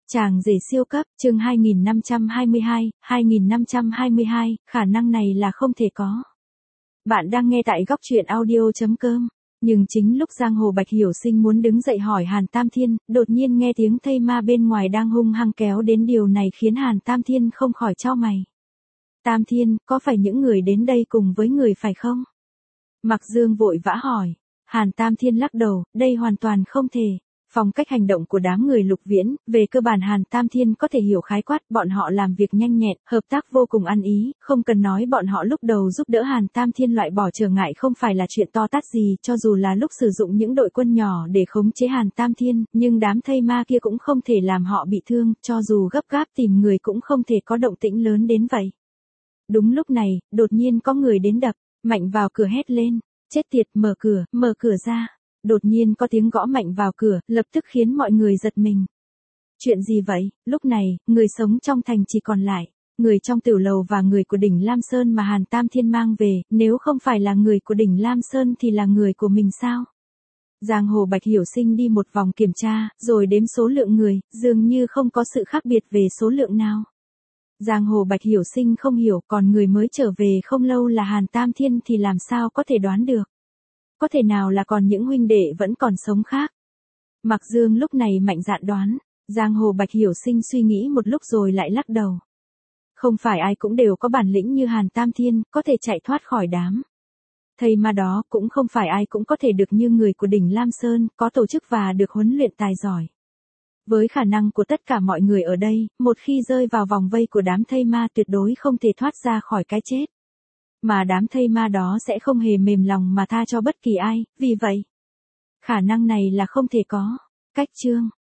Chàng rể siêu cấp, chương 2522, khả năng này là không thể có. Bạn đang nghe tại góc truyện audio.com. Nhưng chính lúc Giang Hồ Bạch Hiểu Sinh muốn đứng dậy hỏi Hàn Tam Thiên, đột nhiên nghe tiếng thây ma bên ngoài đang hung hăng kéo đến, điều này khiến Hàn Tam Thiên không khỏi chau mày. Tam Thiên, có phải những người đến đây cùng với người phải không? Mạc Dương vội vã hỏi. Hàn Tam Thiên lắc đầu, đây hoàn toàn không thể. Phong cách hành động của đám người Lục Viễn, về cơ bản Hàn Tam Thiên có thể hiểu khái quát, bọn họ làm việc nhanh nhẹn, hợp tác vô cùng ăn ý, không cần nói bọn họ lúc đầu giúp đỡ Hàn Tam Thiên loại bỏ trở ngại không phải là chuyện to tát gì, cho dù là lúc sử dụng những đội quân nhỏ để khống chế Hàn Tam Thiên, nhưng đám thây ma kia cũng không thể làm họ bị thương, cho dù gấp gáp tìm người cũng không thể có động tĩnh lớn đến vậy. Đúng lúc này, đột nhiên có người đến đập, Mạnh vào cửa hét lên, chết tiệt, mở cửa ra. Đột nhiên có tiếng gõ mạnh vào cửa, lập tức khiến mọi người giật mình. Chuyện gì vậy? Lúc này, người sống trong thành chỉ còn lại người trong tiểu lầu và người của đỉnh Lam Sơn mà Hàn Tam Thiên mang về, nếu không phải là người của đỉnh Lam Sơn thì là người của mình sao? Giang Hồ Bạch Hiểu Sinh đi một vòng kiểm tra, rồi đếm số lượng người, dường như không có sự khác biệt về số lượng nào. Giang Hồ Bạch Hiểu Sinh không hiểu, còn người mới trở về không lâu là Hàn Tam Thiên thì làm sao có thể đoán được. Có thể nào là còn những huynh đệ vẫn còn sống khác? Mạc Dương lúc này mạnh dạn đoán. Giang Hồ Bạch Hiểu Sinh suy nghĩ một lúc rồi lại lắc đầu. Không phải ai cũng đều có bản lĩnh như Hàn Tam Thiên, có thể chạy thoát khỏi đám thây ma đó, cũng không phải ai cũng có thể được như người của đỉnh Lam Sơn, có tổ chức và được huấn luyện tài giỏi. Với khả năng của tất cả mọi người ở đây, một khi rơi vào vòng vây của đám thây ma tuyệt đối không thể thoát ra khỏi cái chết. Mà đám thây ma đó sẽ không hề mềm lòng mà tha cho bất kỳ ai, vì vậy, khả năng này là không thể có. Cách chương